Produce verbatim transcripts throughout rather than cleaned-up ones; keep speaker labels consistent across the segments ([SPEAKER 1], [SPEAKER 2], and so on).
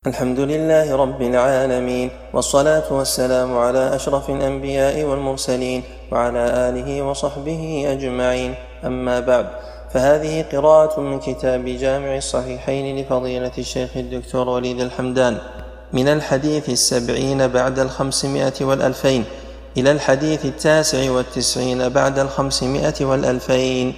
[SPEAKER 1] الحمد لله رب العالمين، والصلاة والسلام على أشرف الأنبياء والمرسلين وعلى آله وصحبه أجمعين. أما بعد، فهذه قراءة من كتاب جامع الصحيحين لفضيلة الشيخ الدكتور وليد الحمدان، من الحديث السبعين بعد الخمسمائة والألفين إلى الحديث التاسع والتسعين بعد الخمسمائة والألفين.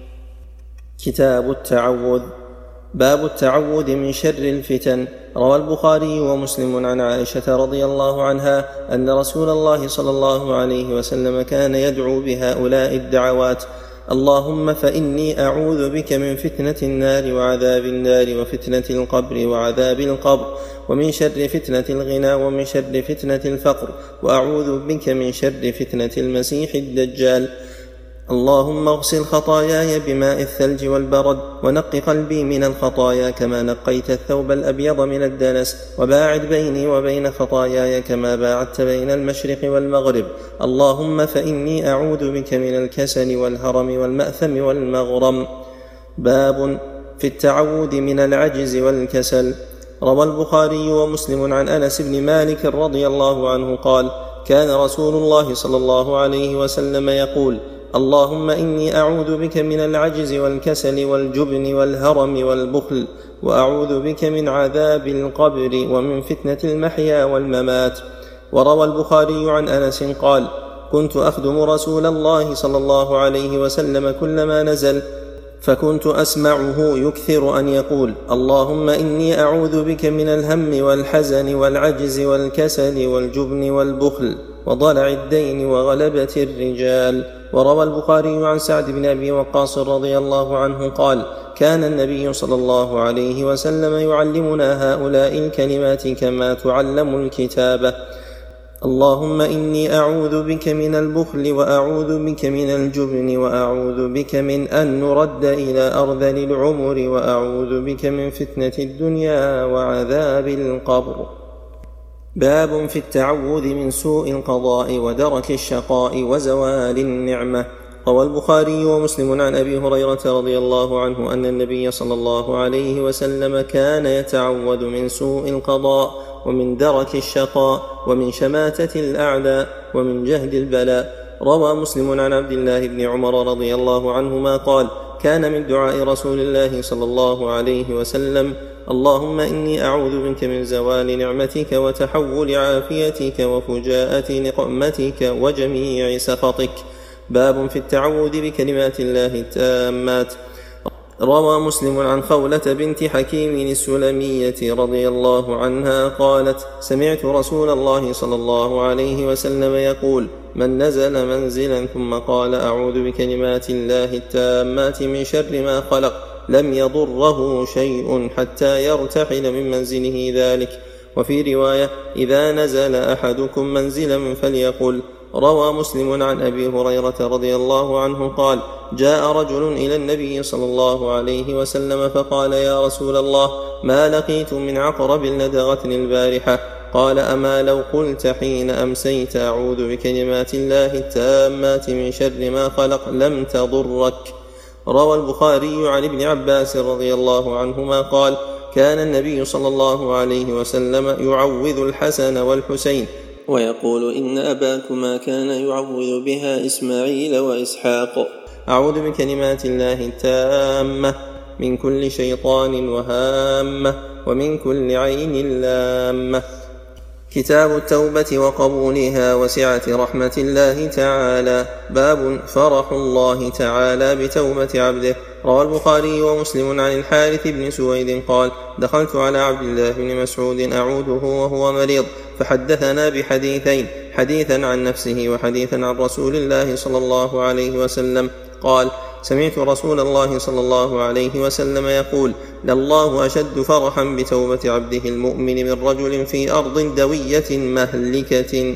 [SPEAKER 1] كتاب التعوذ. باب التعوذ من شر الفتن. روى البخاري ومسلم عن عائشة رضي الله عنها أن رسول الله صلى الله عليه وسلم كان يدعو بهؤلاء الدعوات: اللهم فإني أعوذ بك من فتنة النار وعذاب النار، وفتنة القبر وعذاب القبر، ومن شر فتنة الغنى، ومن شر فتنة الفقر، وأعوذ بك من شر فتنة المسيح الدجال. اللهم اغسل خطاياي بماء الثلج والبرد، ونق قلبي من الخطايا كما نقيت الثوب الأبيض من الدنس، وباعد بيني وبين خطاياي كما باعدت بين المشرق والمغرب. اللهم فإني أعوذ بك من الكسل والهرم والمأثم والمغرم. باب في التعوذ من العجز والكسل. روى البخاري ومسلم عن أنس بن مالك رضي الله عنه قال: كان رسول الله صلى الله عليه وسلم يقول: اللهم إني أعوذ بك من العجز والكسل والجبن والهرم والبخل، وأعوذ بك من عذاب القبر، ومن فتنة المحيا والممات. وروى البخاري عن أنس قال: كنت أخدم رسول الله صلى الله عليه وسلم كلما نزل، فكنت أسمعه يكثر أن يقول: اللهم إني أعوذ بك من الهم والحزن والعجز والكسل والجبن والبخل وضلع الدين وغلبة الرجال. وروى البخاري عن سعد بن أبي وقاص رضي الله عنه قال: كان النبي صلى الله عليه وسلم يعلمنا هؤلاء الكلمات كما تعلم الكتابة: اللهم إني أعوذ بك من البخل، وأعوذ بك من الجبن، وأعوذ بك من أن نرد إلى أرذل العمر، وأعوذ بك من فتنة الدنيا وعذاب القبر. باب في التعوذ من سوء القضاء ودرك الشقاء وزوال النعمة. روى البخاري ومسلم عن أبي هريرة رضي الله عنه أن النبي صلى الله عليه وسلم كان يتعوذ من سوء القضاء، ومن درك الشقاء، ومن شماتة الأعداء، ومن جهد البلاء. روى مسلم عن عبد الله بن عمر رضي الله عنهما قال: كان من دعاء رسول الله صلى الله عليه وسلم: اللهم إني أعوذ بك من زوال نعمتك وتحول عافيتك وفجاءة نقمتك وجميع سخطك. باب في التعوذ بكلمات الله التامات. روى مسلم عن خولة بنت حكيم السلمية رضي الله عنها قالت: سمعت رسول الله صلى الله عليه وسلم يقول: من نزل منزلا ثم قال أعوذ بكلمات الله التامات من شر ما خلق لم يضره شيء حتى يرتحل من منزله ذلك. وفي رواية: إذا نزل أحدكم منزلا فليقل. روى مسلم عن أبي هريرة رضي الله عنه قال: جاء رجل إلى النبي صلى الله عليه وسلم فقال: يا رسول الله، ما لقيت من عقرب لدغتني البارحة. قال: أما لو قلت حين أمسيت أعوذ بكلمات الله التامات من شر ما خلق لم تضرك. روى البخاري عن ابن عباس رضي الله عنهما قال: كان النبي صلى الله عليه وسلم يعوذ الحسن والحسين ويقول: إن أباكما كان يعوذ بها إسماعيل وإسحاق. أعوذ بكلمات الله التامة من كل شيطان وهامة، ومن كل عين لامة. كتاب التوبة وقبولها وسعة رحمة الله تعالى. باب فرح الله تعالى بتوبة عبده. روى البخاري ومسلم عن الحارث بن سويد قال: دخلت على عبد الله بن مسعود أعوده وهو مريض، فحدثنا بحديثين: حديثا عن نفسه وحديثا عن رسول الله صلى الله عليه وسلم. قال: سمعت رسول الله صلى الله عليه وسلم يقول: لله أشد فرحا بتوبة عبده المؤمن من رجل في أرض دوية مهلكة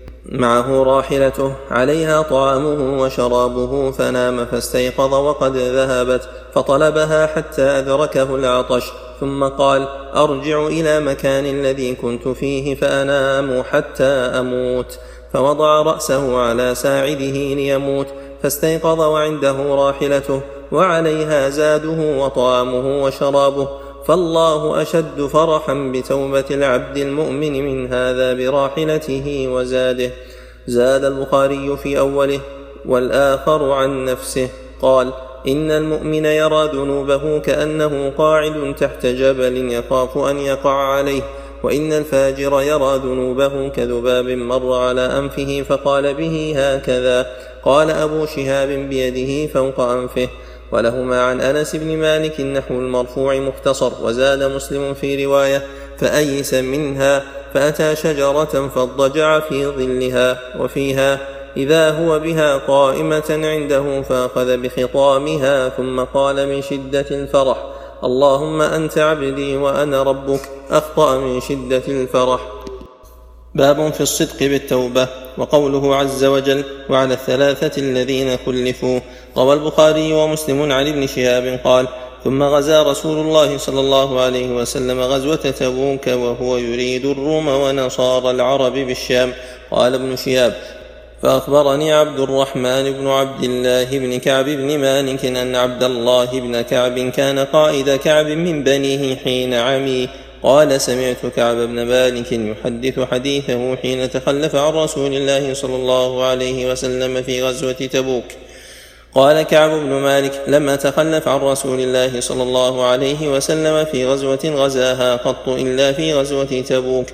[SPEAKER 1] معه راحلته عليها طعامه وشرابه، فنام فاستيقظ وقد ذهبت، فطلبها حتى أدركه العطش، ثم قال: أرجع إلى مكان الذي كنت فيه فأنام حتى أموت، فوضع رأسه على ساعده ليموت، فاستيقظ وعنده راحلته وعليها زاده وطعامه وشرابه، فالله أشد فرحا بتوبة العبد المؤمن من هذا براحلته وزاده. زاد البخاري في أوله: والآخر عن نفسه قال: إن المؤمن يرى ذنوبه كأنه قاعد تحت جبل يخاف أن يقع عليه، وإن الفاجر يرى ذنوبه كذباب مر على أنفه فقال به هكذا. قال أبو شهاب: بيده فوق أنفه. ولهما عن أنس بن مالك نحو المرفوع مختصر. وزاد مسلم في رواية: فأيس منها فأتى شجرة فاضطجع في ظلها، وفيها: إذا هو بها قائمة عنده فأخذ بخطامها ثم قال من شدة الفرح: اللهم أنت عبدي وأنا ربك، أخطأ من شدة الفرح. باب في الصدق بالتوبة. وقوله عز وجل: وعلى الثلاثة الذين خلفوا. روى البخاري ومسلم عن ابن شهاب قال: ثم غزا رسول الله صلى الله عليه وسلم غزوة تبوك وهو يريد الروم ونصارى العرب بالشام. قال ابن شهاب: فأخبرني عبد الرحمن بن عبد الله بن كعب بن مالك أن عبد الله بن كعب كان قائد كعب من بنيه حين عمي. قال: سمعت كعب بن مالك يحدث حديثه حين تخلف عن رسول الله صلى الله عليه وسلم في غزوة تبوك. قال كعب بن مالك: لما تخلف عن رسول الله صلى الله عليه وسلم في غزوة غزاها قط إلا في غزوة تبوك،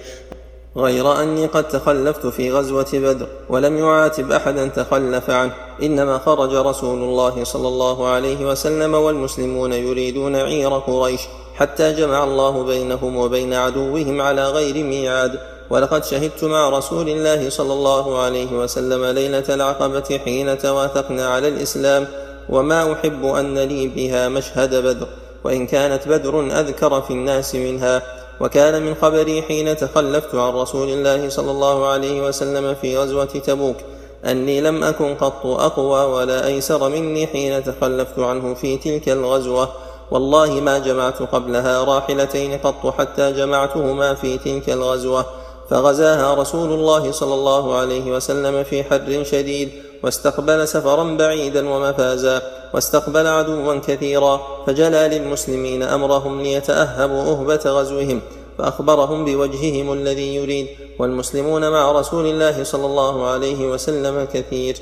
[SPEAKER 1] غير أني قد تخلفت في غزوة بدر ولم يعاتب أحدا تخلف عنه، إنما خرج رسول الله صلى الله عليه وسلم والمسلمون يريدون عير قريش حتى جمع الله بينهم وبين عدوهم على غير ميعاد. ولقد شهدت مع رسول الله صلى الله عليه وسلم ليلة العقبة حين تواثقنا على الإسلام، وما أحب أن لي بها مشهد بدر، وإن كانت بدر أذكر في الناس منها. وكان من خبري حين تخلفت عن رسول الله صلى الله عليه وسلم في غزوة تبوك أني لم أكن قط أقوى ولا أيسر مني حين تخلفت عنه في تلك الغزوة، والله ما جمعت قبلها راحلتين قط حتى جمعتهما في تلك الغزوة. فغزاها رسول الله صلى الله عليه وسلم في حر شديد، واستقبل سفرا بعيدا ومفازا، واستقبل عدوا كثيرا، فجلى للمسلمين أمرهم ليتأهبوا أهبة غزوهم، فأخبرهم بوجههم الذي يريد، والمسلمون مع رسول الله صلى الله عليه وسلم كثير،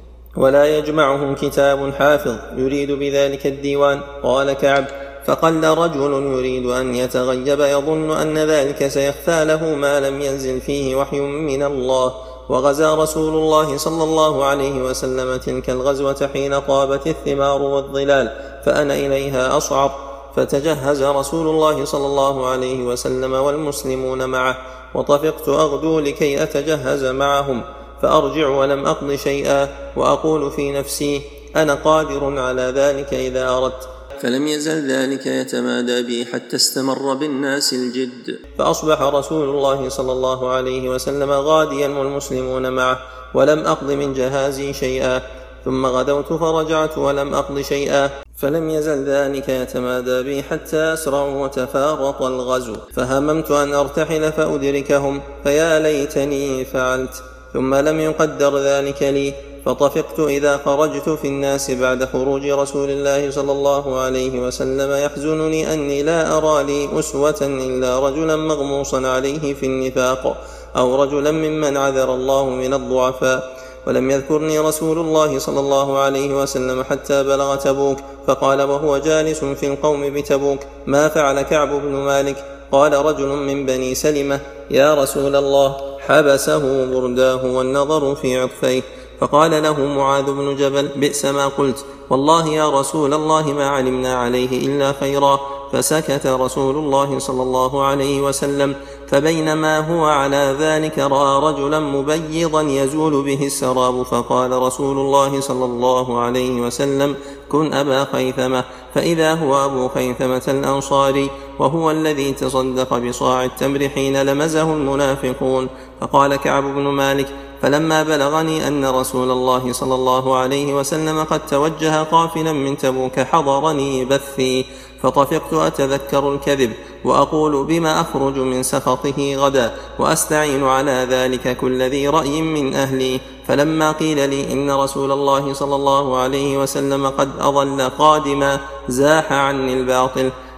[SPEAKER 1] ولا يجمعهم كتاب حافظ يريد بذلك الديوان. قال كعب: فقل رجل يريد أن يتغيب يظن أن ذلك سيخفى له ما لم ينزل فيه وحي من الله. وغزا رسول الله صلى الله عليه وسلم تلك الغزوة حين طابت الثمار والظلال، فأنا إليها أصعب، فتجهز رسول الله صلى الله عليه وسلم والمسلمون معه، وطفقت أغدو لكي أتجهز معهم، فأرجع ولم أقض شيئا، وأقول في نفسي: أنا قادر على ذلك إذا أردت. فلم يزل ذلك يتمادى بي حتى استمر بالناس الجد، فأصبح رسول الله صلى الله عليه وسلم غاديا والمسلمون معه، ولم أقض من جهازي شيئا، ثم غدوت فرجعت ولم أقض شيئا، فلم يزل ذلك يتمادى بي حتى أسرعوا وتفارط الغزو، فهممت أن أرتحل فأدركهم، فيا ليتني فعلت، ثم لم يقدر ذلك لي، فطفقت إذا خرجت في الناس بعد خروج رسول الله صلى الله عليه وسلم يحزنني أني لا أرى لي أسوة إلا رجلا مغموصا عليه في النفاق، أو رجلا ممن عذر الله من الضعفاء. ولم يذكرني رسول الله صلى الله عليه وسلم حتى بلغ تبوك، فقال وهو جالس في القوم بتبوك: ما فعل كعب بن مالك؟ قال رجل من بني سلمة: يا رسول الله، حبسه برداه والنظر في عطفيه. فقال له معاذ بن جبل: بئس ما قلت، والله يا رسول الله ما علمنا عليه إلا خيرا. فسكت رسول الله صلى الله عليه وسلم، فبينما هو على ذلك رأى رجلا مبيضا يزول به السراب، فقال رسول الله صلى الله عليه وسلم: كن أبا خيثمة، فإذا هو أبو خيثمة الأنصاري، وهو الذي تصدق بصاع التمر حين لمزه المنافقون. فقال كعب بن مالك: فلما بلغني أن رسول الله صلى الله عليه وسلم قد توجه قافلا من تبوك حضرني بثي، فطفقت أتذكر الكذب، وأقول بما أخرج من سخطه غدا، وأستعين على ذلك كل ذي رأي من أهلي. فلما قيل لي إن رسول الله صلى الله عليه وسلم قد أظل قادما، زاح عني الباطل،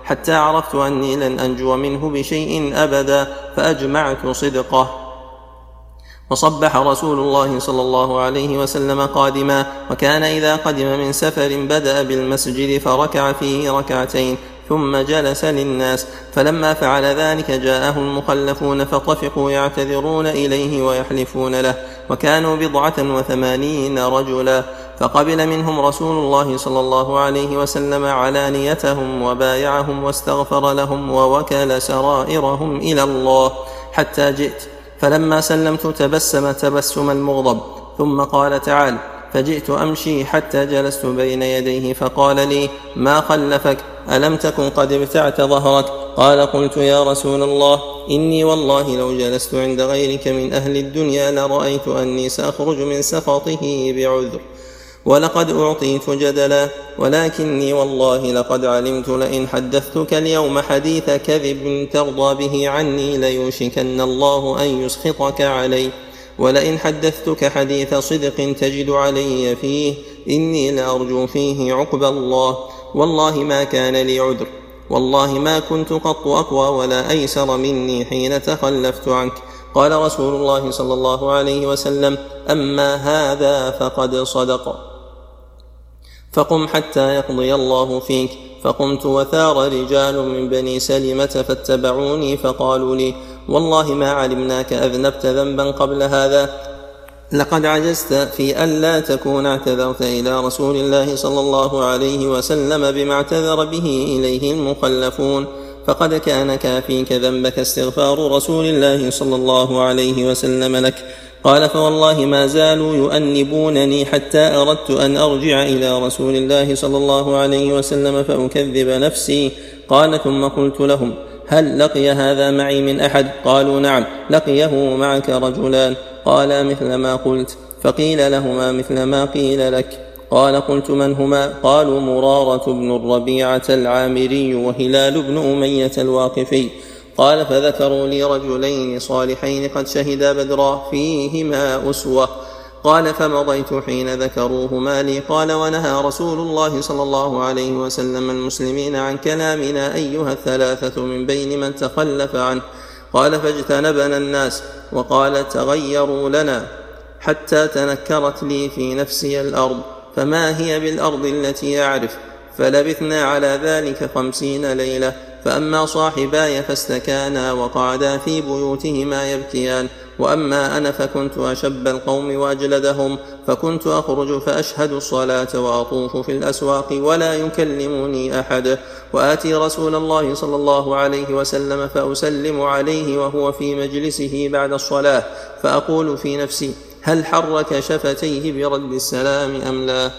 [SPEAKER 1] حتى عرفت أني لن أنجو منه بشيء أبدا، فأجمعت صدقه. وصبح رسول الله صلى الله عليه وسلم قادما، وكان إذا قدم من سفر بدأ بالمسجد فركع فيه ركعتين ثم جلس للناس، فلما فعل ذلك جاءه المخلفون فطفقوا يعتذرون إليه ويحلفون له، وكانوا بضعة وثمانين رجلا، فقبل منهم رسول الله صلى الله عليه وسلم علانيتهم وبايعهم واستغفر لهم ووكل سرائرهم إلى الله، حتى جئت، فلما سلمت تبسم تبسم المغضب، ثم قال تعال، فجئت أمشي حتى جلست بين يديه فقال لي: ما خلفك؟ ألم تكن قد ابتعت ظهرك؟ قال: قلت يا رسول الله، إني والله لو جلست عند غيرك من أهل الدنيا لرأيت أني سأخرج من سخطه بعذر، ولقد أعطيت جدلا، ولكني والله لقد علمت لئن حدثتك اليوم حديث كذب ترضى به عني ليوشكن الله أن يسخطك علي، ولئن حدثتك حديث صدق تجد علي فيه إني لأرجو فيه عقب الله، والله ما كان لي عذر، والله ما كنت قط أقوى ولا أيسر مني حين تخلفت عنك. قال رسول الله صلى الله عليه وسلم: أما هذا فقد صدق، فقم حتى يقضي الله فيك. فقمت وثار رجال من بني سلمة فاتبعوني فقالوا لي: والله ما علمناك أذنبت ذنبا قبل هذا، لقد عجزت في أن لا تكون اعتذرت إلى رسول الله صلى الله عليه وسلم بما اعتذر به إليه المخلفون، فقد كان كافيك ذنبك استغفار رسول الله صلى الله عليه وسلم لك. قال: فوالله ما زالوا يؤنبونني حتى أردت أن أرجع إلى رسول الله صلى الله عليه وسلم فأكذب نفسي. قال: ثم قلت لهم: هل لقي هذا معي من أحد؟ قالوا: نعم، لقيه معك رجلان. قال: مثل ما قلت. فقيل لهما مثل ما قيل لك. قال: قلت: من هما؟ قالوا: مرارة بن الربيعة العامري وهلال بن أمية الواقفي. قال: فذكروا لي رجلين صالحين قد شهدا بدرا فيهما أسوة. قال: فمضيت حين ذكروهما لي. قال: ونهى رسول الله صلى الله عليه وسلم المسلمين عن كلامنا أيها الثلاثة من بين من تخلف عنه. قال: فاجتنبنا الناس، وقال: تغيروا لنا، حتى تنكرت لي في نفسي الأرض، فما هي بالأرض التي أعرف؟ فلبثنا على ذلك خمسين ليلة. فأما صاحباي فاستكانا وقعدا في بيوتهما يبكيان، وأما أنا فكنت أشب القوم وأجلدهم، فكنت أخرج فأشهد الصلاة وأطوف في الأسواق ولا يكلمني أحد، وآتي رسول الله صلى الله عليه وسلم فأسلم عليه وهو في مجلسه بعد الصلاة، فأقول في نفسي: هل حرك شفتيه برد السلام أم لا؟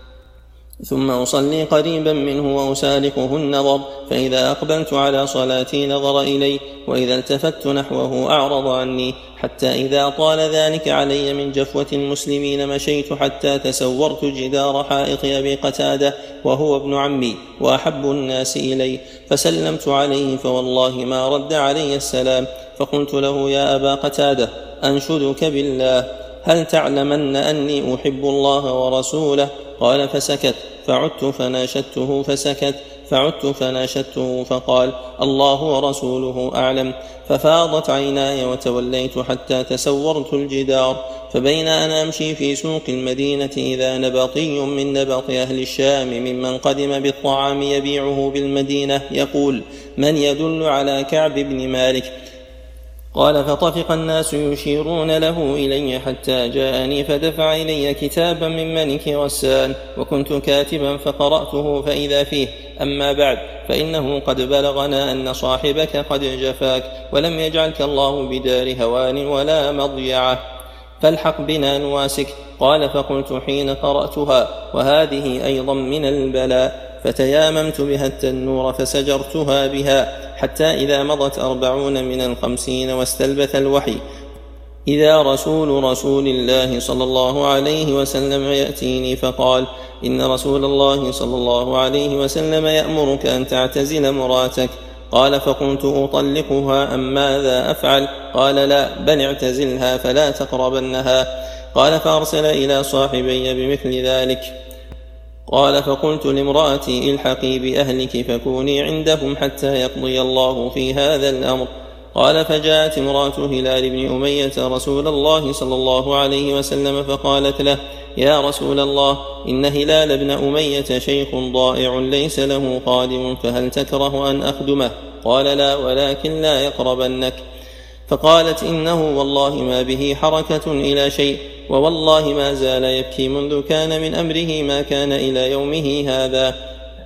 [SPEAKER 1] ثم أصلي قريبا منه وأسارقه النظر، فإذا أقبلت على صلاتي نظر إلي، وإذا التفت نحوه أعرض عني، حتى إذا طال ذلك علي من جفوة المسلمين مشيت حتى تسورت جدار حائط أبي قتادة وهو ابن عمي وأحب الناس إلي، فسلمت عليه فوالله ما رد علي السلام. فقلت له: يا أبا قتادة، أنشدك بالله، هل تعلمن أني أحب الله ورسوله؟ قال: فسكت. فعدت فناشدته فسكت، فعدت فناشدته فقال: الله ورسوله أعلم. ففاضت عيناي وتوليت حتى تسورت الجدار، فبين أنا أمشي في سوق المدينة إذا نبطي من نبط أهل الشام ممن قدم بالطعام يبيعه بالمدينة يقول: من يدل على كعب بن مالك؟ قال: فطفق الناس يشيرون له إلي حتى جاءني، فدفع إلي كتابا من ملك غسان، وكنت كاتبا فقرأته فإذا فيه: أما بعد، فإنه قد بلغنا أن صاحبك قد جفاك، ولم يجعلك الله بدار هوان ولا مضيعة، فالحق بنا نواسك. قال: فقلت حين قرأتها: وهذه أيضا من البلاء، فتياممت بها التنور فسجرتها بها، حتى إذا مضت أربعون من الخمسين واستلبث الوحي إذا رسول رسول الله صلى الله عليه وسلم يأتيني فقال: إن رسول الله صلى الله عليه وسلم يأمرك أن تعتزل مراتك. قال: فقلت: أطلقها أم ماذا أفعل؟ قال: لا، بل اعتزلها فلا تقربنها. قال: فأرسل إلى صاحبي بمثل ذلك، قال فقلت لامرأتي الحقي بأهلك فكوني عندهم حتى يقضي الله في هذا الأمر. قال فجاءت امرأة هلال بن أمية رسول الله صلى الله عليه وسلم فقالت له يا رسول الله إن هلال بن أمية شيخ ضائع ليس له خادم فهل تكره أن أخدمه؟ قال لا ولكن لا يقربنك. فقالت إنه والله ما به حركة إلى شيء ووالله ما زال يبكي منذ كان من أمره ما كان إلى يومه هذا.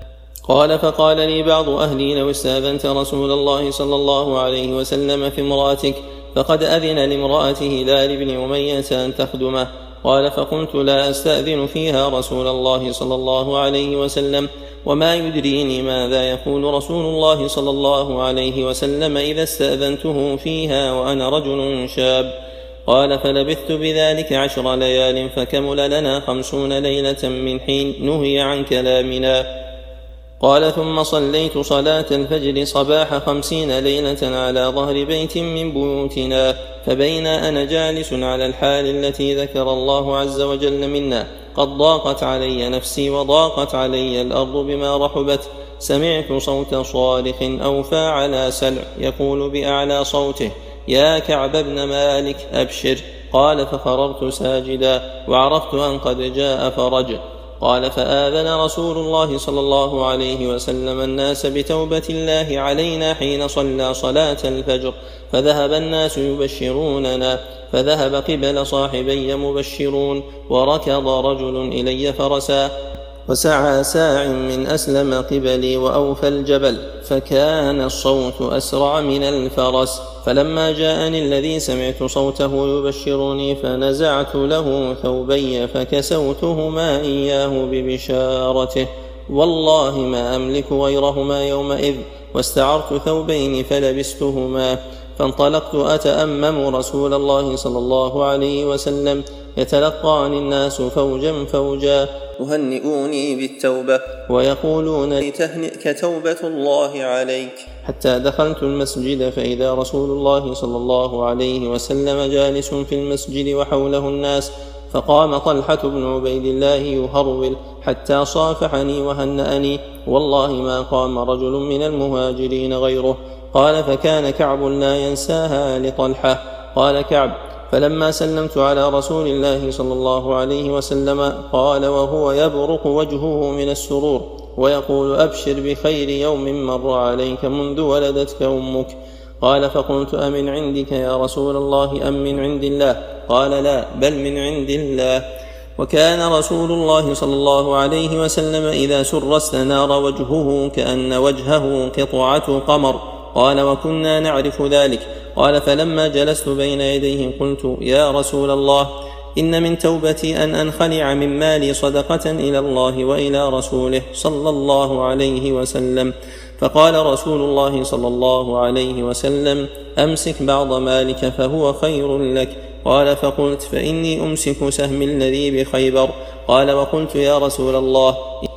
[SPEAKER 1] قال فقال لي بعض أهلي لو استأذنت رسول الله صلى الله عليه وسلم في امرأتك فقد أذن لامرأة هلال بن أمية أن تخدمه. قال فقلت لا أستأذن فيها رسول الله صلى الله عليه وسلم وما يدريني ماذا يقول رسول الله صلى الله عليه وسلم إذا استأذنته فيها وأنا رجل شاب. قال فلبثت بذلك عشر ليال فكمل لنا خمسون ليلة من حين نهي عن كلامنا. قال ثم صليت صلاة الفجر صباح خمسين ليلة على ظهر بيت من بيوتنا فبين أنا جالس على الحال التي ذكر الله عز وجل منا قد ضاقت علي نفسي وضاقت علي الأرض بما رحبت سمعت صوت صارخ أوفى على سلع يقول بأعلى صوته يا كعب بن مالك أبشر. قال ففررت ساجدا وعرفت أن قد جاء فرج. قال فآذن رسول الله صلى الله عليه وسلم الناس بتوبة الله علينا حين صلى صلاة الفجر فذهب الناس يبشروننا فذهب قبل صاحبي مبشرون وركض رجل إلي فرسا وسعى ساع من أسلم قبلي وأوفى الجبل فكان الصوت أسرع من الفرس. فلما جاءني الذي سمعت صوته يبشرني فنزعت له ثوبي فكسوتهما إياه ببشارته والله ما أملك غيرهما يومئذ واستعرت ثوبين فلبستهما. فانطلقت أتأمم رسول الله صلى الله عليه وسلم يتلقاني الناس فوجا فوجا يهنئوني بالتوبة ويقولون لتهنئك توبة الله عليك حتى دخلت المسجد فإذا رسول الله صلى الله عليه وسلم جالس في المسجد وحوله الناس فقام طلحة بن عبيد الله يهرول حتى صافحني وهنأني والله ما قام رجل من المهاجرين غيره. قال فكان كعب لا ينساها لطلحة. قال كعب فلما سلمت على رسول الله صلى الله عليه وسلم قال وهو يبرق وجهه من السرور ويقول أبشر بخير يوم مر عليك منذ ولدتك أمك. قال فقلت أمن عندك يا رسول الله أم من عند الله؟ قال لا بل من عند الله. وكان رسول الله صلى الله عليه وسلم إذا سر استنار وجهه كأن وجهه قطعة قمر. قال وكنا نعرف ذلك. قال فلما جلست بين يديه قلت يا رسول الله إن من توبتي أن أنخلع من مالي صدقة إلى الله وإلى رسوله صلى الله عليه وسلم. فقال رسول الله صلى الله عليه وسلم أمسك بعض مالك فهو خير لك. قال فقلت فإني أمسك سهم الذي بخيبر. قال وقلت يا رسول الله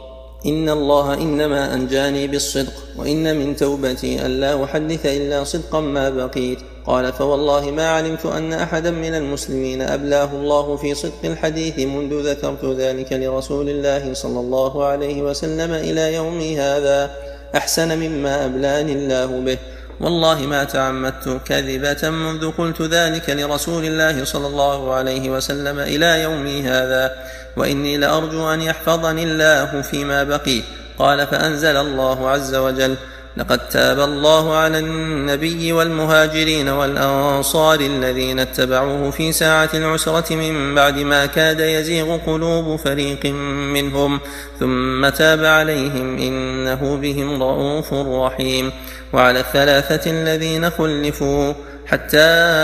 [SPEAKER 1] إن الله إنما أنجاني بالصدق وإن من توبتي أن لا أحدث إلا صدقا ما بقيت. قال فوالله ما علمت أن أحدا من المسلمين أبلاه الله في صدق الحديث منذ ذكرت ذلك لرسول الله صلى الله عليه وسلم إلى يومي هذا أحسن مما أبلاني الله به. والله ما تعمدت كذبة منذ قلت ذلك لرسول الله صلى الله عليه وسلم إلى يومي هذا وإني لأرجو أن يحفظني الله فيما بقي. قال فأنزل الله عز وجل لقد تاب الله على النبي والمهاجرين والأنصار الذين اتبعوه في ساعة العسرة من بعد ما كاد يزيغ قلوب فريق منهم ثم تاب عليهم إنه بهم رؤوف رحيم. وعلى الثلاثة الذين خلفوا حتى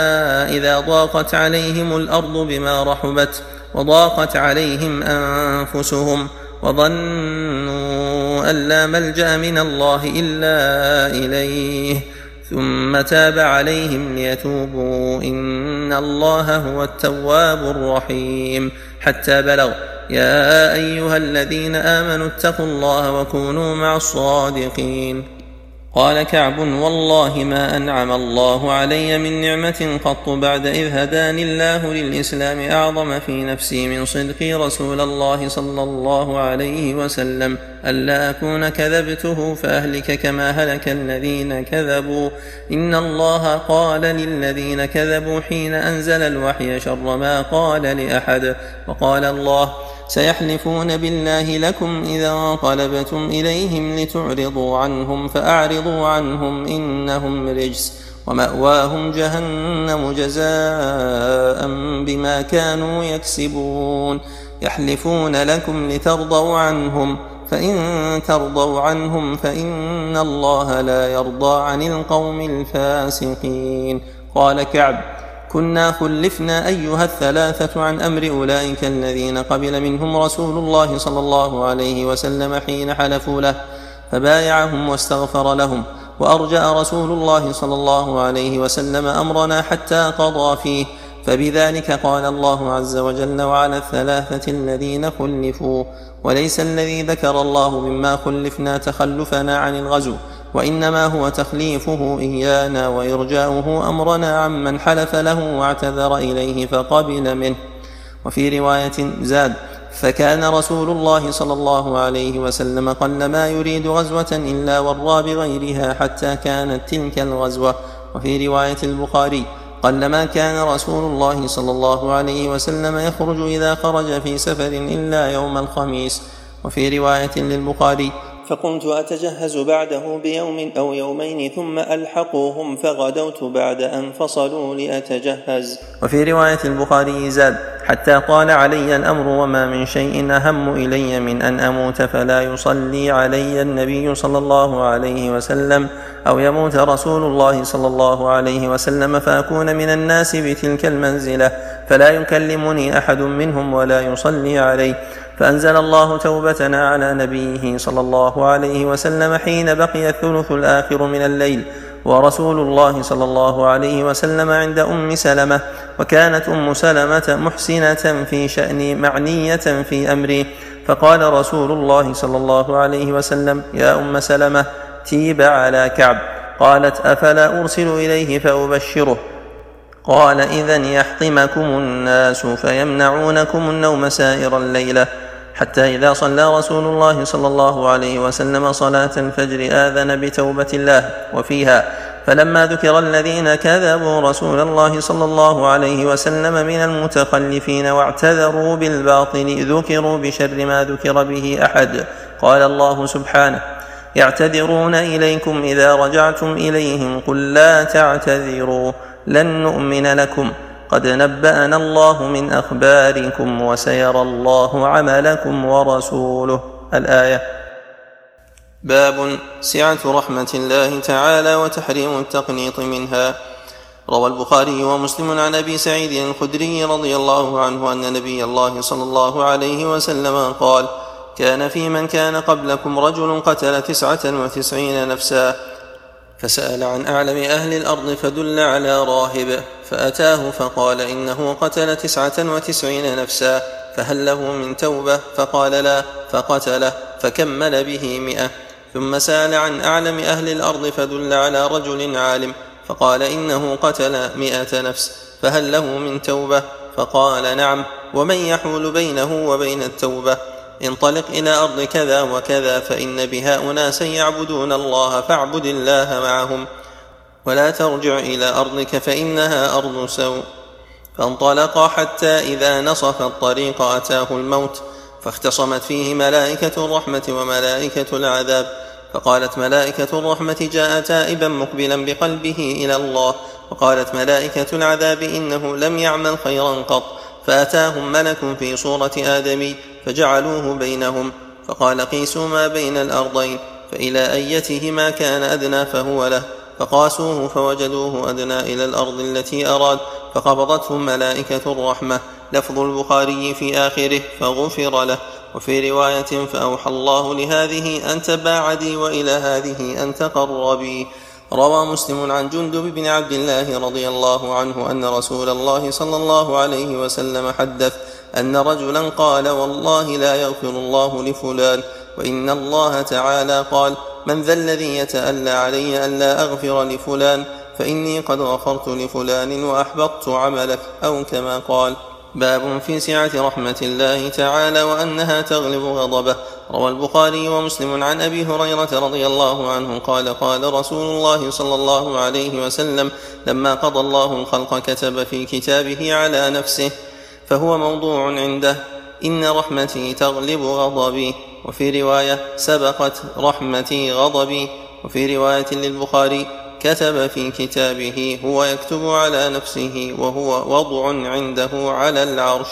[SPEAKER 1] إذا ضاقت عليهم الأرض بما رحبت وضاقت عليهم أنفسهم وظنوا أن لا ملجأ من الله إلا إليه ثم تاب عليهم ليتوبوا إن الله هو التواب الرحيم حتى بلغ يا أيها الذين آمنوا اتقوا الله وكونوا مع الصادقين. قال كعب: والله ما أنعم الله علي من نعمة قط بعد إذ هداني الله للإسلام أعظم في نفسي من صدقي رسول الله صلى الله عليه وسلم، ألا أكون كذبته فأهلك كما هلك الذين كذبوا. إن الله قال للذين كذبوا حين أنزل الوحي شر ما قال لأحد. وقال الله: سيحلفون بالله لكم إذا انقلبتم إليهم لتعرضوا عنهم فأعرضوا عنهم إنهم رجس ومأواهم جهنم جزاء بما كانوا يكسبون. يحلفون لكم لترضوا عنهم فإن ترضوا عنهم فإن الله لا يرضى عن القوم الفاسقين. قال كعب: كنا خلفنا أيها الثلاثة عن أمر أولئك الذين قبل منهم رسول الله صلى الله عليه وسلم حين حلفوا له، فبايعهم واستغفر لهم، وأرجأ رسول الله صلى الله عليه وسلم أمرنا حتى قضى فيه. فبذلك قال الله عز وجل: وعلى الثلاثة الذين خلفوا. وليس الذي ذكر الله مما خلفنا تخلفنا عن الغزو، وإنما هو تخليفه إيانا وإرجاؤه أمرنا عمن حلف له واعتذر إليه فقبل منه. وفي رواية زاد: فكان رسول الله صلى الله عليه وسلم قلما يريد غزوة إلا ورى بغيرها حتى كانت تلك الغزوة. وفي رواية البخاري: قلما كان رسول الله صلى الله عليه وسلم يخرج إذا خرج في سفر إلا يوم الخميس. وفي رواية للبخاري: فكنت أتجهز بعده بيوم أو يومين ثم ألحقوهم فغدوت بعد أن فصلوا لأتجهز. وفي رواية البخاري زاد: حتى قال علي الأمر وما من شيء أهم إلي من أن أموت فلا يصلي علي النبي صلى الله عليه وسلم أو يموت رسول الله صلى الله عليه وسلم فأكون من الناس بتلك المنزلة فلا يكلمني أحد منهم ولا يصلي علي. فأنزل الله توبتنا على نبيه صلى الله عليه وسلم حين بقي الثلث الآخر من الليل، ورسول الله صلى الله عليه وسلم عند أم سلمة، وكانت أم سلمة محسنة في شأني معنية في أمري. فقال رسول الله صلى الله عليه وسلم: يا أم سلمة، تيب على كعب. قالت: أفلا أرسل إليه فأبشره؟ قال: إذن يحطمكم الناس فيمنعونكم النوم سائر الليلة. حتى إذا صلى رسول الله صلى الله عليه وسلم صلاة الفجر آذن بتوبة الله وفيها: فلما ذكر الذين كذبوا رسول الله صلى الله عليه وسلم من المتخلفين واعتذروا بالباطل ذكروا بشر ما ذكر به أحد. قال الله سبحانه: يعتذرون إليكم إذا رجعتم إليهم قل لا تعتذروا لن نؤمن لكم قد نبأنا الله من أخباركم وسيرى الله عملكم ورسوله. الآية. باب سعة رحمة الله تعالى وتحريم التقنيط منها. روى البخاري ومسلم عن أبي سعيد الخدري رضي الله عنه أن نبي الله صلى الله عليه وسلم قال: كان في من كان قبلكم رجل قتل تسعة وتسعين نفسا، فسأل عن أعلم أهل الأرض فدل على راهب، فأتاه فقال: إنه قتل تسعة وتسعين نفسا، فهل له من توبة؟ فقال: لا، فقتله، فكمل به مئة. ثم سأل عن أعلم أهل الأرض فدل على رجل عالم، فقال: إنه قتل مئة نفس، فهل له من توبة؟ فقال: نعم، ومن يحول بينه وبين التوبة؟ انطلق إلى أرض كذا وكذا فإن بها أناسا يعبدون الله فاعبد الله معهم، ولا ترجع إلى أرضك فإنها أرض سوء. فانطلق حتى إذا نصف الطريق أتاه الموت، فاختصمت فيه ملائكة الرحمة وملائكة العذاب، فقالت ملائكة الرحمة: جاء تائبا مقبلا بقلبه إلى الله، وقالت ملائكة العذاب: إنه لم يعمل خيرا قط. فأتاهم ملك في صورة آدمي فجعلوه بينهم، فقال: قيسوا ما بين الأرضين فإلى أيتهما كان أدنى فهو له، فقاسوه فوجدوه أدنى إلى الأرض التي أراد، فقبضتهم ملائكة الرحمة. لفظ البخاري في آخره: فغفر له. وفي رواية: فأوحى الله لهذه أن تباعدي وإلى هذه أن تقربي. روى مسلم عن جندب بن عبد الله رضي الله عنه أن رسول الله صلى الله عليه وسلم حدث أن رجلا قال: والله لا يغفر الله لفلان، وإن الله تعالى قال: من ذا الذي يتألى علي ألا أغفر لفلان فإني قد غفرت لفلان وأحبطت عملك، أو كما قال. باب في سعة رحمة الله تعالى وأنها تغلب غضبه. روى البخاري ومسلم عن أبي هريرة رضي الله عنه قال قال رسول الله صلى الله عليه وسلم: لما قضى الله الخلق كتب في كتابه على نفسه، فهو موضوع عنده: إن رحمتي تغلب غضبي. وفي رواية: سبقت رحمتي غضبي. وفي رواية للبخاري: كتب في كتابه، هو يكتب على نفسه وهو وضع عنده على العرش.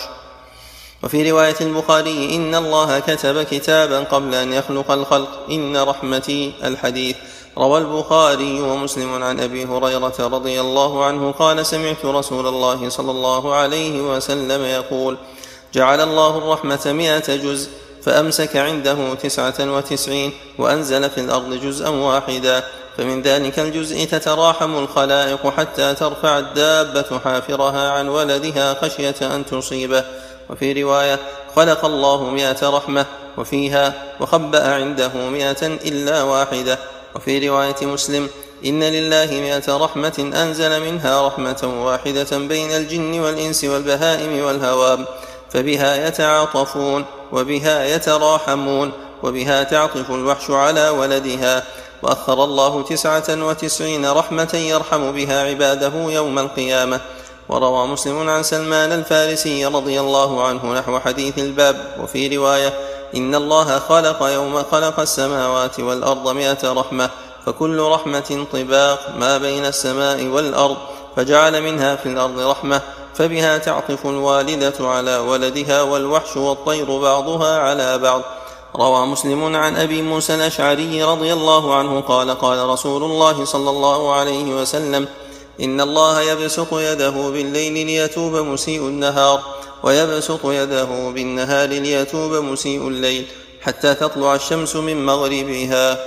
[SPEAKER 1] وفي رواية البخاري: إن الله كتب كتابا قبل أن يخلق الخلق، إن رحمتي. الحديث. روى البخاري ومسلم عن أبي هريرة رضي الله عنه قال: سمعت رسول الله صلى الله عليه وسلم يقول: جعل الله الرحمة مئة جزء، فأمسك عنده تسعة وتسعين، وأنزل في الأرض جزءا واحدا، فمن ذلك الجزء تتراحم الخلائق حتى ترفع الدابة حافرها عن ولدها خشية أن تصيبه. وفي رواية: خلق الله مئة رحمة، وفيها: وخبأ عنده مئة إلا واحدة. وفي رواية مسلم: إن لله مئة رحمة أنزل منها رحمة واحدة بين الجن والإنس والبهائم والهوام، فبها يتعاطفون، وبها يتراحمون، وبها تعطف الوحش على ولدها. وأخر الله تسعة وتسعين رحمة يرحم بها عباده يوم القيامة. وروى مسلم عن سلمان الفارسي رضي الله عنه نحو حديث الباب. وفي رواية: إن الله خلق يوم خلق السماوات والأرض مئة رحمة، فكل رحمة طباق ما بين السماء والأرض، فجعل منها في الأرض رحمة، فبها تعطف الوالدة على ولدها والوحش والطير بعضها على بعض. روى مسلم عن أبي موسى الأشعري رضي الله عنه قال قال رسول الله صلى الله عليه وسلم: إن الله يبسط يده بالليل ليتوب مسيء النهار، ويبسط يده بالنهار ليتوب مسيء الليل، حتى تطلع الشمس من مغربها.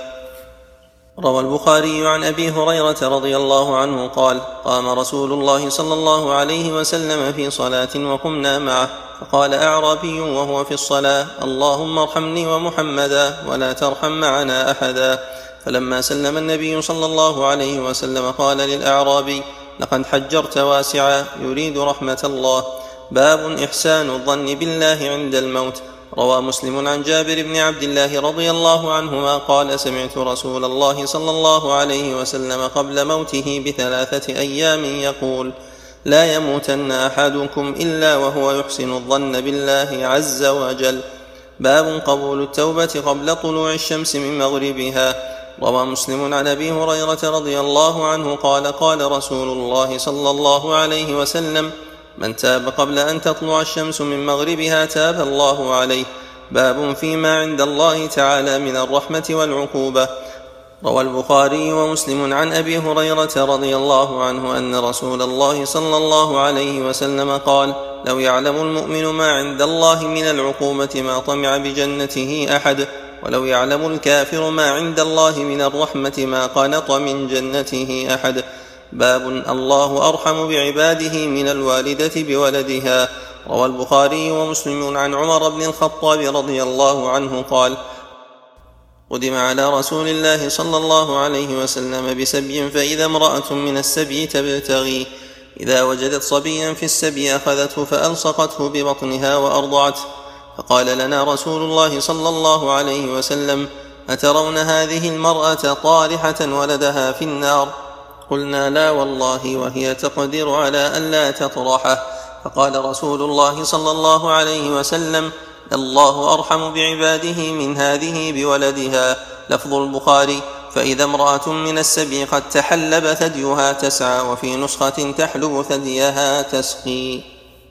[SPEAKER 1] روى البخاري عن أبي هريرة رضي الله عنه قال: قام رسول الله صلى الله عليه وسلم في صلاة وقمنا معه، فقال أعرابي وهو في الصلاة: اللهم ارحمني ومحمدا ولا ترحم معنا أحدا. فلما سلم النبي صلى الله عليه وسلم قال للأعرابي: لقد حجرت واسعا، يريد رحمة الله. باب إحسان الظن بالله عند الموت. روى مسلم عن جابر بن عبد الله رضي الله عنهما قال: سمعت رسول الله صلى الله عليه وسلم قبل موته بثلاثة أيام يقول: لا يموتن أحدكم إلا وهو يحسن الظن بالله عز وجل. باب قبول التوبة قبل طلوع الشمس من مغربها. روى مسلم عن أبي هريرة رضي الله عنه قال: قال رسول الله صلى الله عليه وسلم: من تاب قبل أن تطلع الشمس من مغربها تاب الله عليه. باب فيما عند الله تعالى من الرحمة والعقوبة. روى البخاري ومسلم عن أبي هريرة رضي الله عنه أن رسول الله صلى الله عليه وسلم قال: لو يعلم المؤمن ما عند الله من العقوبة ما طمع بجنته أحد، ولو يعلم الكافر ما عند الله من الرحمة ما قنط من جنته أحد. باب الله أرحم بعباده من الوالدة بولدها. روى البخاري ومسلم عن عمر بن الخطاب رضي الله عنه قال: قدم على رسول الله صلى الله عليه وسلم بسبي، فإذا امرأة من السبي تبتغي، إذا وجدت صبيا في السبي أخذته فألصقته ببطنها وأرضعته، فقال لنا رسول الله صلى الله عليه وسلم: أترون هذه المرأة طارحة ولدها في النار؟ قلنا: لا والله، وهي تقدر على أن لا تطرحه. فقال رسول الله صلى الله عليه وسلم: الله أرحم بعباده من هذه بولدها. لفظ البخاري: فإذا امرأة من السبي قد تحلب ثديها تسعى، وفي نسخة تحلب ثديها تسقي.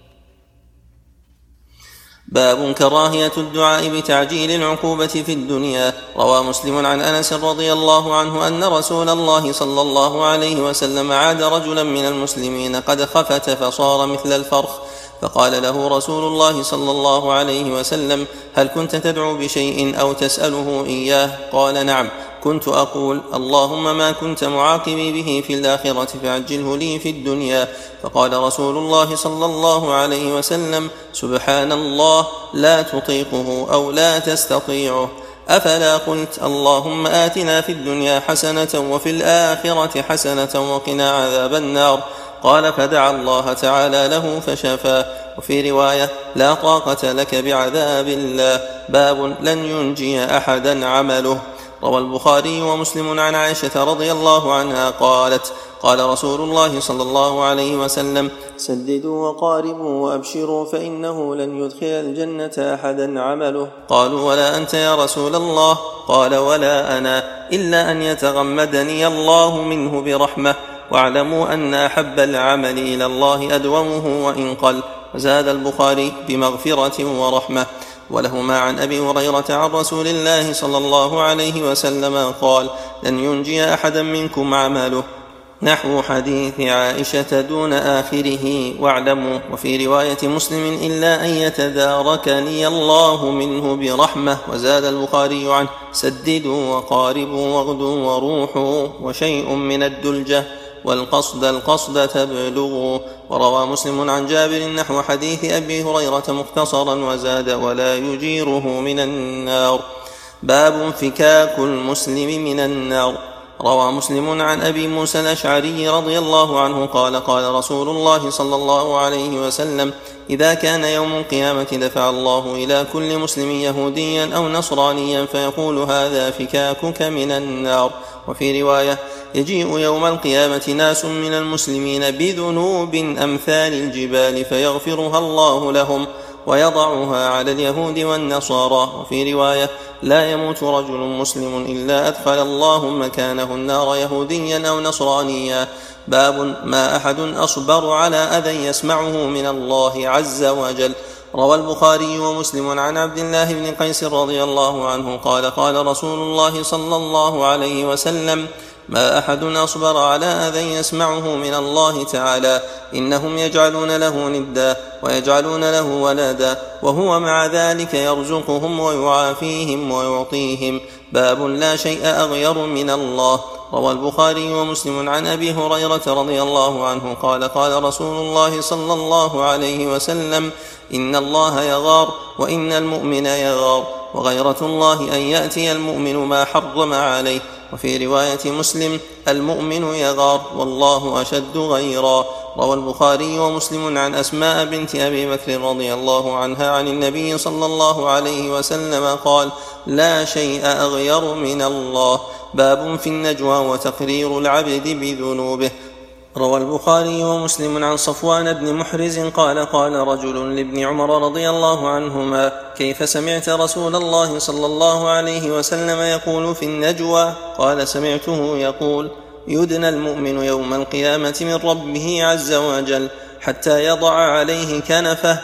[SPEAKER 1] باب كراهية الدعاء بتعجيل العقوبة في الدنيا. روى مسلم عن أنس رضي الله عنه أن رسول الله صلى الله عليه وسلم عاد رجلا من المسلمين قد خفت فصار مثل الفرخ، فقال له رسول الله صلى الله عليه وسلم: هل كنت تدعو بشيء أو تسأله إياه؟ قال: نعم، كنت أقول: اللهم ما كنت معاقبي به في الآخرة فعجله لي في الدنيا. فقال رسول الله صلى الله عليه وسلم: سبحان الله، لا تطيقه أو لا تستطيعه. أفلا قلت اللهم آتنا في الدنيا حسنة وفي الآخرة حسنة وقنا عذاب النار؟ قال فدعا الله تعالى له فشفاه. وفي رواية لا طاقة لك بعذاب الله. باب لن ينجي أحدا عمله. روى البخاري ومسلم عن عائشة رضي الله عنها قالت قال رسول الله صلى الله عليه وسلم سددوا وقاربوا وأبشروا فإنه لن يدخل الجنة أحدا عمله. قالوا ولا أنت يا رسول الله؟ قال ولا أنا إلا أن يتغمدني الله منه برحمة. واعلموا أن أحب العمل إلى الله أدومه وإن قل. زاد البخاري بمغفرة ورحمة. ولهما عن أبي هريرة عن رسول الله صلى الله عليه وسلم قال لن ينجي أحدا منكم عمله نحو حديث عائشة دون آخره واعلموا. وفي رواية مسلم إلا أن يتداركني الله منه برحمة. وزاد البخاري عنه سددوا وقاربوا واغدوا وروحوا وشيء من الدلجة والقصد القصد تبلغوا. وروى مسلم عن جابر نحو حديث أبي هريرة مختصرا وزاد ولا يجيره من النار. باب انفكاك المسلم من النار. روى مسلم عن أبي موسى الأشعري رضي الله عنه قال قال رسول الله صلى الله عليه وسلم إذا كان يوم القيامة دفع الله إلى كل مسلم يهوديا أو نصرانيا فيقول هذا فكاكك من النار. وفي رواية يجيء يوم القيامة ناس من المسلمين بذنوب أمثال الجبال فيغفرها الله لهم ويضعها على اليهود والنصارى. وفي رواية لا يموت رجل مسلم إلا أدخل الله مكانه النار يهوديا أو نصرانيا. باب ما أحد أصبر على أذى يسمعه من الله عز وجل. روى البخاري ومسلم عن عبد الله بن قيس رضي الله عنه قال قال رسول الله صلى الله عليه وسلم ما أحد أصبر على أذى يسمعه من الله تعالى إنهم يجعلون له ندا ويجعلون له ولدا وهو مع ذلك يرزقهم ويعافيهم ويعطيهم. باب لا شيء أغير من الله. روى البخاري ومسلم عن أبي هريرة رضي الله عنه قال قال رسول الله صلى الله عليه وسلم إن الله يغار وإن المؤمن يغار وغيرة الله أن يأتي المؤمن ما حرم عليه. وفي رواية مسلم المؤمن يغار والله أشد غيرا. روى البخاري ومسلم عن أسماء بنت أبي بكر رضي الله عنها عن النبي صلى الله عليه وسلم قال لا شيء أغير من الله. باب في النجوى وتقرير العبد بذنوبه. روى البخاري ومسلم عن صفوان بن محرز قال قال رجل لابن عمر رضي الله عنهما كيف سمعت رسول الله صلى الله عليه وسلم يقول في النجوى؟ قال سمعته يقول يدنى المؤمن يوم القيامة من ربه عز وجل حتى يضع عليه كنفه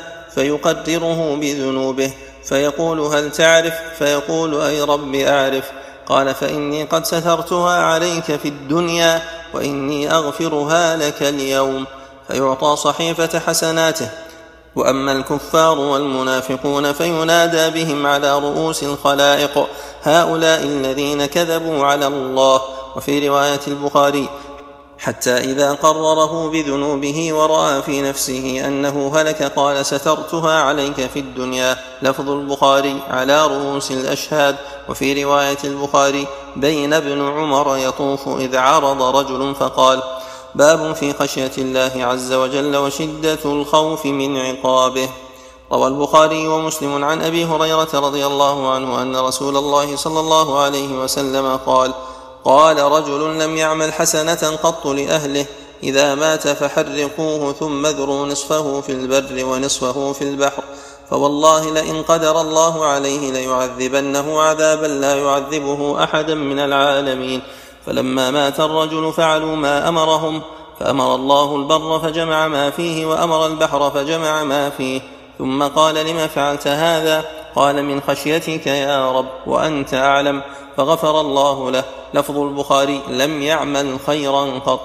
[SPEAKER 1] فيقدره بذنوبه فيقول هل تعرف؟ فيقول أي رب أعرف. قال فإني قد سترتها عليك في الدنيا وإني أغفرها لك اليوم. فيعطى صحيفة حسناته. وأما الكفار والمنافقون فينادى بهم على رؤوس الخلائق هؤلاء الذين كذبوا على الله. وفي رواية البخاري حتى إذا قرره بذنوبه ورأى في نفسه أنه هلك قال سترتها عليك في الدنيا. لفظ البخاري على رؤوس الأشهاد. وفي رواية البخاري بين ابن عمر يطوف إذ عرض رجل فقال باب في خشية الله عز وجل وشدة الخوف من عقابه. روى البخاري ومسلم عن أبي هريرة رضي الله عنه أن رسول الله صلى الله عليه وسلم قال قال رجل لم يعمل حسنة قط لأهله إذا مات فحرقوه ثم اذروا نصفه في البر ونصفه في البحر فوالله لئن قدر الله عليه ليعذبنه عذابا لا يعذبه أحدا من العالمين. فلما مات الرجل فعلوا ما أمرهم فأمر الله البر فجمع ما فيه وأمر البحر فجمع ما فيه ثم قال لما فعلت هذا؟ قال من خشيتك يا رب وأنت أعلم. فغفر الله له. لفظ البخاري لم يعمل خيرا قط.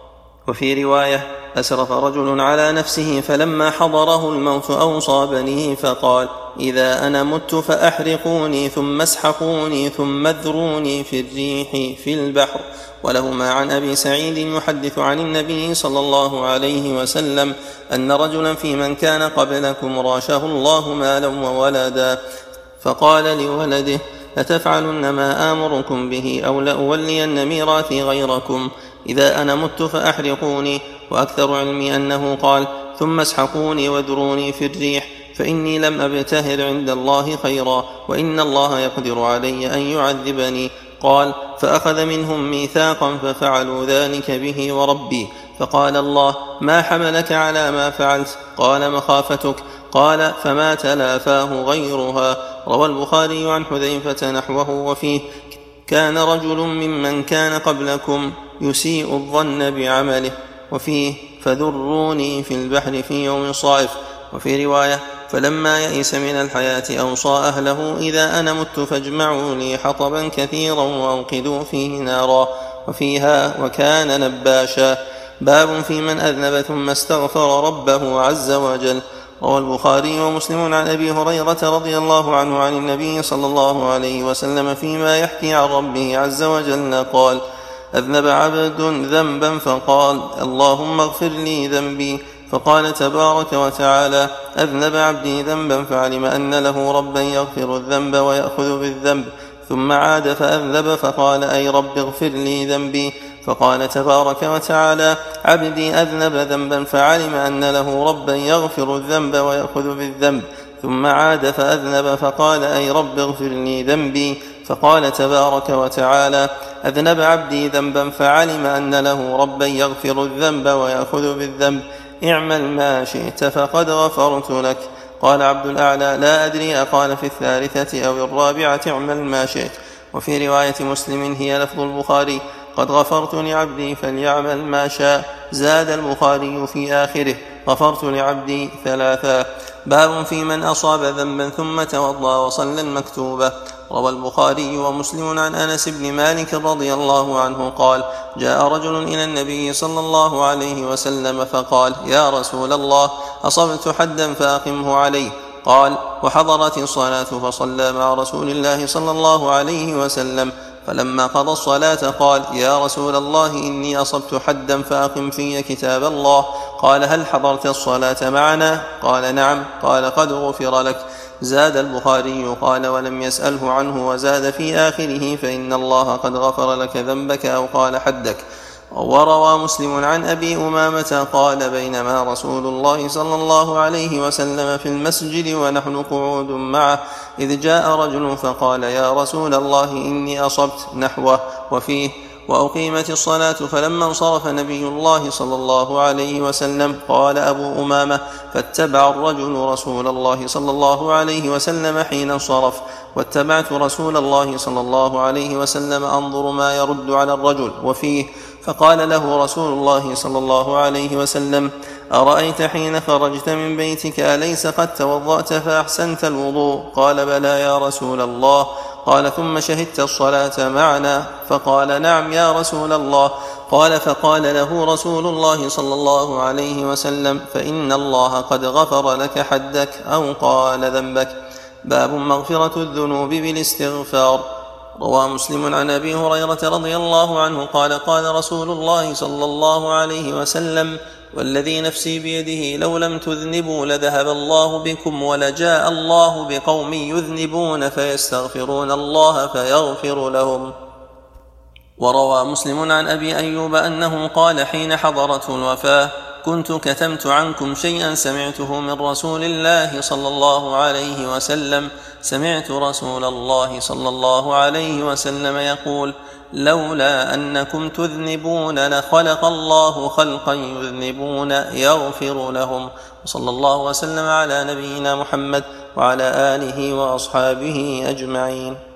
[SPEAKER 1] وفي رواية أسرف رجل على نفسه فلما حضره الموت أوصى بنيه فقال إذا أنا مت فأحرقوني ثم اسحقوني ثم اذروني في الريح في البحر. ولهما عن أبي سعيد يحدث عن النبي صلى الله عليه وسلم أن رجلا في من كان قبلكم راشاه الله مالا وولدا فقال لولده لتفعلن ما آمركم به أو لأولين ميراثي غيركم، إذا أنا مت فأحرقوني. وأكثر علمي أنه قال: ثم اسحقوني وادروني في الريح، فإني لم أبتهر عند الله خيرا، وإن الله يقدر علي أن يعذبني. قال: فأخذ منهم ميثاقا ففعلوا ذلك به وربي. فقال الله: ما حملك على ما فعلت؟ قال: مخافتك. قال: فما تلافاه غيرها. روى البخاري عن حذيفة نحوه وفيه: كان رجل ممن كان قبلكم يسيء الظن بعمله. وفيه: فذروني في البحر في يوم صائف. وفي رواية: فلما يئس من الحياة أوصى أهله: إذا أنا مت فاجمعوا لي حطبا كثيرا وأوقدوا فيه نارا. وفيها: وكان نباشا. باب في من أذنب ثم استغفر ربه عز وجل. روى البخاري ومسلم عن أبي هريرة رضي الله عنه عن النبي صلى الله عليه وسلم فيما يحكي عن ربه عز وجل قال: أذنب عبد ذنبا فقال: اللهم اغفر لي ذنبي. فقال تبارك وتعالى: أذنب عبدي ذنبا فعلم أن له ربا يغفر الذنب ويأخذ بالذنب، ثم عاد فأذنب فقال: أي رب اغفر لي ذنبي. فقال تبارك وتعالى: عبدي أذنب ذنبا فعلم أن له ربا يغفر الذنب ويأخذ بالذنب، ثم عاد فأذنب فقال: أي رب اغفر لي ذنبي. فقال تبارك وتعالى: أذنب عبدي ذنبا فعلم أن له ربا يغفر الذنب ويأخذ بالذنب، اعمل ما شئت فقد غفرت لك. قال عبد الأعلى: لا أدري أقال في الثالثة أو الرابعة اعمل ما شئت. وفي رواية مسلم هي لفظ البخاري: قد غفرت لعبدي فليعمل ما شاء. زاد البخاري في آخره: غفرت لعبدي ثلاثا. باب في من أصاب ذنبا ثم توضأ وصلى المكتوبة. روى البخاري ومسلم عن أنس بن مالك رضي الله عنه قال: جاء رجل إلى النبي صلى الله عليه وسلم فقال: يا رسول الله، أصبت حدا فأقمه عليه. قال: وحضرت الصلاة فصلى مع رسول الله صلى الله عليه وسلم، فلما قضى الصلاة قال: يا رسول الله، إني أصبت حدا فأقم في كتاب الله. قال: هل حضرت الصلاة معنا؟ قال: نعم. قال: قد غفر لك. زاد البخاري قال: ولم يسأله عنه، وزاد في آخره: فإن الله قد غفر لك ذنبك، أو قال حدك. وروى مسلم عن أبي أمامة قال: بينما رسول الله صلى الله عليه وسلم في المسجد ونحن قعود معه، إذ جاء رجل فقال: يا رسول الله، إني أصبت نحوه. وفيه: وأقيمت الصلاة فلما انصرف نبي الله صلى الله عليه وسلم. قال أبو أمامة: فاتبع الرجل رسول الله صلى الله عليه وسلم حين انصرف، واتبعت رسول الله صلى الله عليه وسلم أنظر ما يرد على الرجل. وفيه: فقال له رسول الله صلى الله عليه وسلم: أرأيت حين خرجت من بيتك أليس قد توضأت فأحسنت الوضوء؟ قال: بلى يا رسول الله. قال: ثم شهدت الصلاة معنا؟ فقال: نعم يا رسول الله. قال: فقال له رسول الله صلى الله عليه وسلم: فإن الله قد غفر لك حدك، أو قال ذنبك. باب مغفرة الذنوب بالاستغفار. روى مسلم عن أبي هريرة رضي الله عنه قال: قال رسول الله صلى الله عليه وسلم: والذي نفسي بيده لو لم تذنبوا لذهب الله بكم، ولجاء الله بقوم يذنبون فيستغفرون الله فيغفر لهم. وروى مسلم عن أبي أيوب أنه قال حين حضرته الوفاة: كنت كتمت عنكم شيئا سمعته من رسول الله صلى الله عليه وسلم، سمعت رسول الله صلى الله عليه وسلم يقول: لولا أنكم تذنبون لخلق الله خلقا يذنبون يغفر لهم. وصلى الله وسلم على نبينا محمد وعلى آله وأصحابه أجمعين.